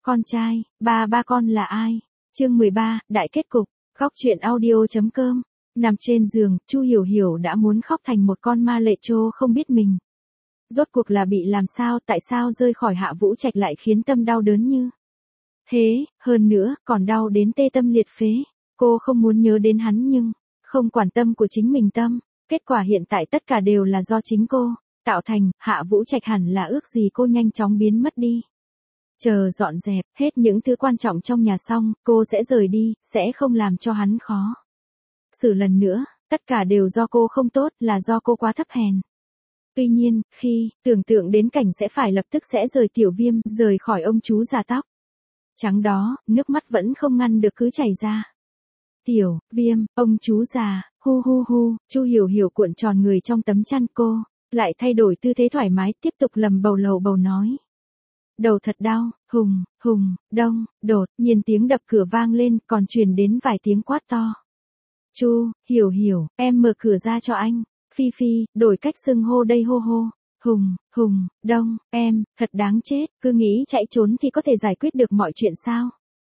Con trai, ba con là ai? Chương 13, đại kết cục. Góc truyện audio.com. Nằm trên giường, Chu Hiểu Hiểu đã muốn khóc thành một con ma lệ trô không biết mình. Rốt cuộc là bị làm sao, tại sao rơi khỏi Hạ Vũ Trạch lại khiến tâm đau đớn như thế, hơn nữa, còn đau đến tê tâm liệt phế. Cô không muốn nhớ đến hắn nhưng, không quản tâm của chính mình tâm. Kết quả hiện tại tất cả đều là do chính cô tạo thành. Hạ Vũ Trạch hẳn là ước gì cô nhanh chóng biến mất đi. Chờ dọn dẹp hết những thứ quan trọng trong nhà xong, cô sẽ rời đi, sẽ không làm cho hắn khó xử lần nữa. Tất cả đều do cô không tốt, là do cô quá thấp hèn. Tuy nhiên, khi tưởng tượng đến cảnh sẽ phải lập tức sẽ rời Tiểu Viêm, rời khỏi ông chú già tóc trắng đó, nước mắt vẫn không ngăn được cứ chảy ra. Tiểu Viêm, ông chú già, hu hu hu. Chu Hiểu Hiểu cuộn tròn người trong tấm chăn, cô lại thay đổi tư thế thoải mái, tiếp tục lầm lầu bầu nói. Đầu thật đau, hùng, đông, đột nhiên tiếng đập cửa vang lên, còn truyền đến vài tiếng quát to. Chu Hiểu Hiểu, em mở cửa ra cho anh. Phi Phi, đổi cách xưng hô đây, hô hô. Hùng, đông, em, thật đáng chết, cứ nghĩ chạy trốn thì có thể giải quyết được mọi chuyện sao?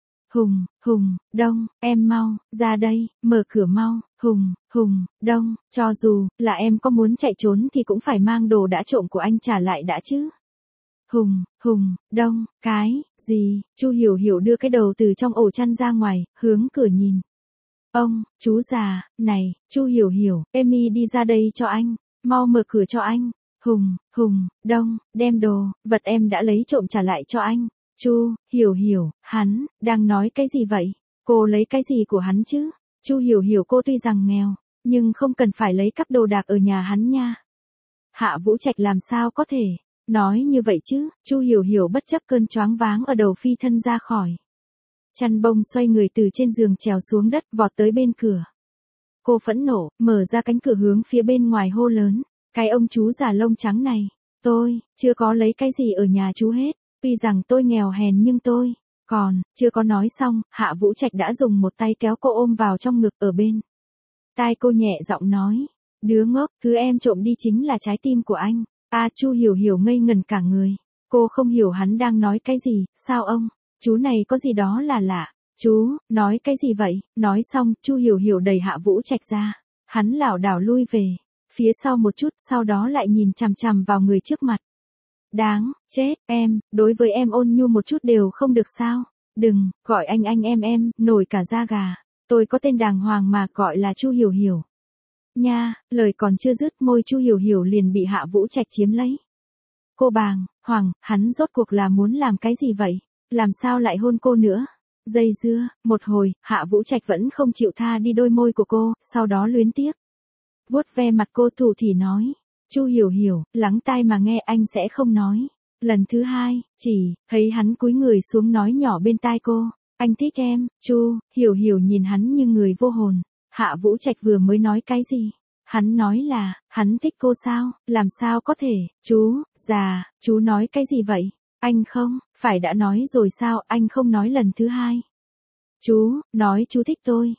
Hùng, đông, em mau, ra đây, mở cửa mau. Hùng, đông, cho dù là em có muốn chạy trốn thì cũng phải mang đồ đã trộm của anh trả lại đã chứ. Hùng, đông, cái gì? Chu Hiểu Hiểu đưa cái đầu từ trong ổ chăn ra ngoài, hướng cửa nhìn. Ông chú già, này, Chu Hiểu Hiểu, Emi đi ra đây cho anh, mau mở cửa cho anh. Hùng, đông, đem đồ vật em đã lấy trộm trả lại cho anh. Chu Hiểu Hiểu, hắn đang nói cái gì vậy? Cô lấy cái gì của hắn chứ? Chu Hiểu Hiểu, cô tuy rằng nghèo, nhưng không cần phải lấy cắp đồ đạc ở nhà hắn nha. Hạ Vũ Trạch làm sao có thể nói như vậy chứ? Chu Hiểu Hiểu bất chấp cơn choáng váng ở đầu, phi thân ra khỏi chăn bông, xoay người từ trên giường trèo xuống đất, vọt tới bên cửa. Cô phẫn nộ, mở ra cánh cửa hướng phía bên ngoài hô lớn. Cái ông chú già lông trắng này, tôi chưa có lấy cái gì ở nhà chú hết. Tuy rằng tôi nghèo hèn nhưng tôi còn chưa có nói xong, Hạ Vũ Trạch đã dùng một tay kéo cô ôm vào trong ngực, ở bên tai cô nhẹ giọng nói. Đứa ngốc, thứ em trộm đi chính là trái tim của anh. Chu Hiểu Hiểu ngây ngần cả người. Cô không hiểu hắn đang nói cái gì. Sao ông chú này có gì đó là lạ? Chú nói cái gì vậy? Nói xong, Chu Hiểu Hiểu đẩy Hạ Vũ Trạch ra. Hắn lảo đảo lui về phía sau một chút, sau đó lại nhìn chằm chằm vào người trước mặt. Đáng chết, em, đối với em ôn nhu một chút đều không được sao? Đừng gọi anh em, nổi cả da gà. Tôi có tên đàng hoàng mà, gọi là Chu Hiểu Hiểu. Nha, lời còn chưa dứt, môi Chu Hiểu Hiểu liền bị Hạ Vũ Trạch chiếm lấy. Cô bàng hoàng, hắn rốt cuộc là muốn làm cái gì vậy? Làm sao lại hôn cô nữa? Dây dưa một hồi, Hạ Vũ Trạch vẫn không chịu tha đi đôi môi của cô, sau đó luyến tiếc vuốt ve mặt cô, thủ thỉ nói. Chu Hiểu Hiểu, lắng tai mà nghe, anh sẽ không nói lần thứ hai. Chỉ thấy hắn cúi người xuống nói nhỏ bên tai cô. Anh thích em. Chu Hiểu Hiểu nhìn hắn như người vô hồn. Hạ Vũ Trạch vừa mới nói cái gì? Hắn nói là, hắn thích cô sao? Làm sao có thể? Chú già, chú nói cái gì vậy? Anh không phải đã nói rồi sao? Anh không nói lần thứ hai. Chú nói chú thích tôi.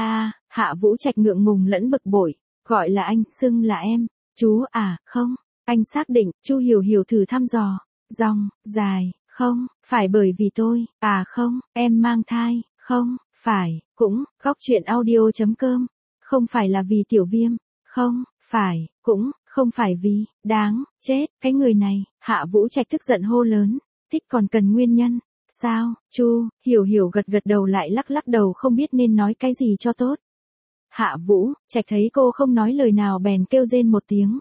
Hạ Vũ Trạch ngượng ngùng lẫn bực bội. Gọi là anh, xưng là em. Chú không, anh xác định. Chu Hiểu Hiểu thử thăm dò, dòng dài. Không phải bởi vì tôi. Không, em mang thai. Không phải, cũng, góc truyện audio.com. Không phải là vì Tiểu Viêm. Không phải, cũng, không phải vì, đáng chết, cái người này. Hạ Vũ Trạch tức giận hô lớn. Thích còn cần nguyên nhân. Sao? Chu Hiểu Hiểu gật đầu, lại lắc đầu, không biết nên nói cái gì cho tốt. Hạ Vũ Trạch thấy cô không nói lời nào bèn kêu rên một tiếng.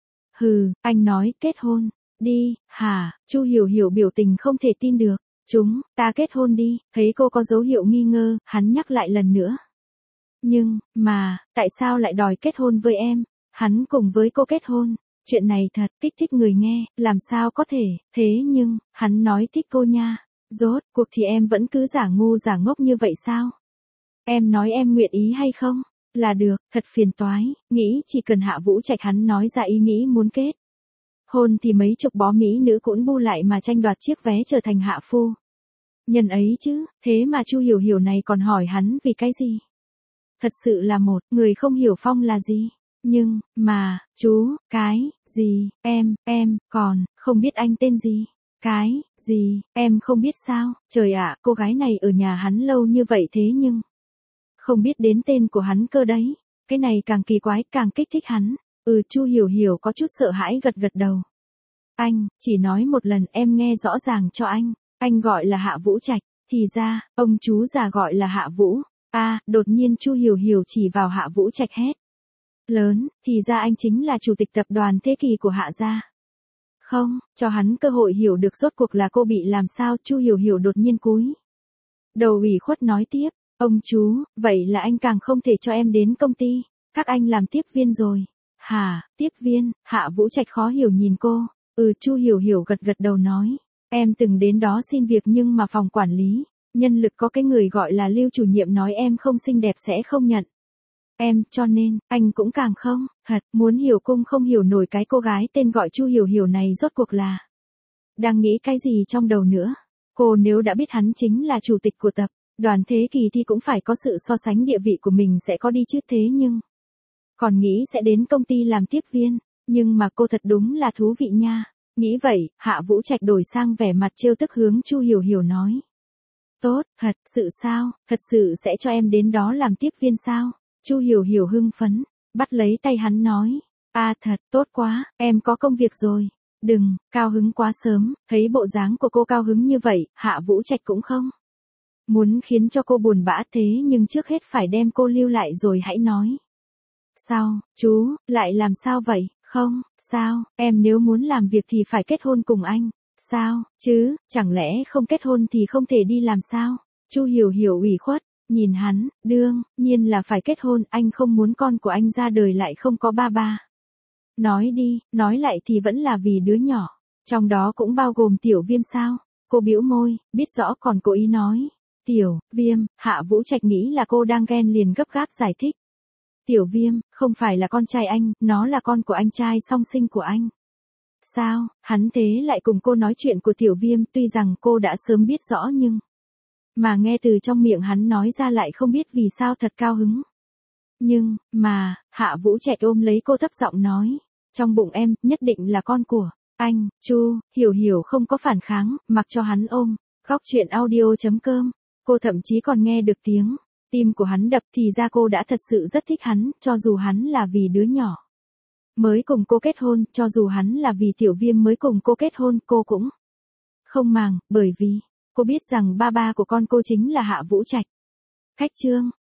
Anh nói kết hôn đi, hả? Chu Hiểu Hiểu biểu tình không thể tin được. Chúng ta kết hôn đi. Thấy cô có dấu hiệu nghi ngơ, hắn nhắc lại lần nữa. Nhưng mà, tại sao lại đòi kết hôn với em? Hắn cùng với cô kết hôn. Chuyện này thật kích thích người nghe, làm sao có thể? Thế nhưng, hắn nói thích cô nha. Rốt cuộc thì em vẫn cứ giả ngu giả ngốc như vậy sao? Em nói em nguyện ý hay không? Là được, thật phiền toái, nghĩ chỉ cần Hạ Vũ Trạch hắn nói ra ý nghĩ muốn kết hôn thì mấy chục bó mỹ nữ cũng bu lại mà tranh đoạt chiếc vé trở thành hạ phu nhân ấy chứ. Thế mà Chu Hiểu Hiểu này còn hỏi hắn vì cái gì? Thật sự là một người không hiểu phong là gì. Nhưng mà chú cái gì, em còn không biết anh tên gì. Cái, gì, em không biết sao, trời ạ, cô gái này ở nhà hắn lâu như vậy thế nhưng không biết đến tên của hắn cơ đấy. Cái này càng kỳ quái, càng kích thích hắn. Chu Hiểu Hiểu có chút sợ hãi gật gật đầu. Anh, chỉ nói một lần em nghe rõ ràng cho anh. Anh gọi là Hạ Vũ Trạch, thì ra, ông chú già gọi là Hạ Vũ. Đột nhiên Chu Hiểu Hiểu chỉ vào Hạ Vũ Trạch hét lớn, thì ra anh chính là chủ tịch tập đoàn Thế Kỷ của Hạ gia. Không, cho hắn cơ hội hiểu được rốt cuộc là cô bị làm sao. Chu Hiểu Hiểu đột nhiên cúi đầu ủy khuất nói tiếp, ông chú, vậy là anh càng không thể cho em đến công ty, các anh làm tiếp viên rồi. Hả, tiếp viên? Hạ Vũ Trạch khó hiểu nhìn cô. Chu Hiểu Hiểu gật gật đầu nói, em từng đến đó xin việc nhưng mà phòng quản lý nhân lực có cái người gọi là Lưu chủ nhiệm nói em không xinh đẹp sẽ không nhận em, cho nên anh cũng càng không. Thật, muốn hiểu cung không hiểu nổi cái cô gái tên gọi Chu Hiểu Hiểu này rốt cuộc là đang nghĩ cái gì trong đầu nữa. Cô nếu đã biết hắn chính là chủ tịch của tập đoàn Thế Kỷ thì cũng phải có sự so sánh địa vị của mình sẽ có đi chứ, thế nhưng còn nghĩ sẽ đến công ty làm tiếp viên, nhưng mà cô thật đúng là thú vị nha. Nghĩ vậy, Hạ Vũ Trạch đổi sang vẻ mặt trêu tức hướng Chu Hiểu Hiểu nói. Tốt, thật sự sao, thật sự sẽ cho em đến đó làm tiếp viên sao? Chu Hiểu Hiểu hưng phấn, bắt lấy tay hắn nói. Thật, tốt quá, em có công việc rồi. Đừng, cao hứng quá sớm. Thấy bộ dáng của cô cao hứng như vậy, Hạ Vũ Trạch cũng không muốn khiến cho cô buồn bã, thế nhưng trước hết phải đem cô lưu lại rồi hãy nói. Sao, chú, lại làm sao vậy? Không, sao, em nếu muốn làm việc thì phải kết hôn cùng anh. Sao, chứ, chẳng lẽ không kết hôn thì không thể đi làm sao? Chu Hiểu Hiểu ủy khuất, nhìn hắn, đương nhiên là phải kết hôn, anh không muốn con của anh ra đời lại không có ba ba. Nói đi, nói lại thì vẫn là vì đứa nhỏ, trong đó cũng bao gồm Tiểu Viêm sao? Cô bĩu môi, biết rõ còn cố ý nói. Tiểu Viêm, Hạ Vũ Trạch nghĩ là cô đang ghen liền gấp gáp giải thích. Tiểu Viêm, không phải là con trai anh, nó là con của anh trai song sinh của anh. Sao, hắn thế lại cùng cô nói chuyện của Tiểu Viêm, tuy rằng cô đã sớm biết rõ nhưng mà nghe từ trong miệng hắn nói ra lại không biết vì sao thật cao hứng. Nhưng, mà, Hạ Vũ Trạch ôm lấy cô thấp giọng nói, trong bụng em, nhất định là con của anh. Chu Hiểu Hiểu không có phản kháng, mặc cho hắn ôm. Khóc chuyện audio.com. Cô thậm chí còn nghe được tiếng tim của hắn đập, thì ra cô đã thật sự rất thích hắn, cho dù hắn là vì đứa nhỏ mới cùng cô kết hôn, cho dù hắn là vì Tiểu Viêm mới cùng cô kết hôn, cô cũng không màng, bởi vì cô biết rằng ba ba của con cô chính là Hạ Vũ Trạch. Khách chương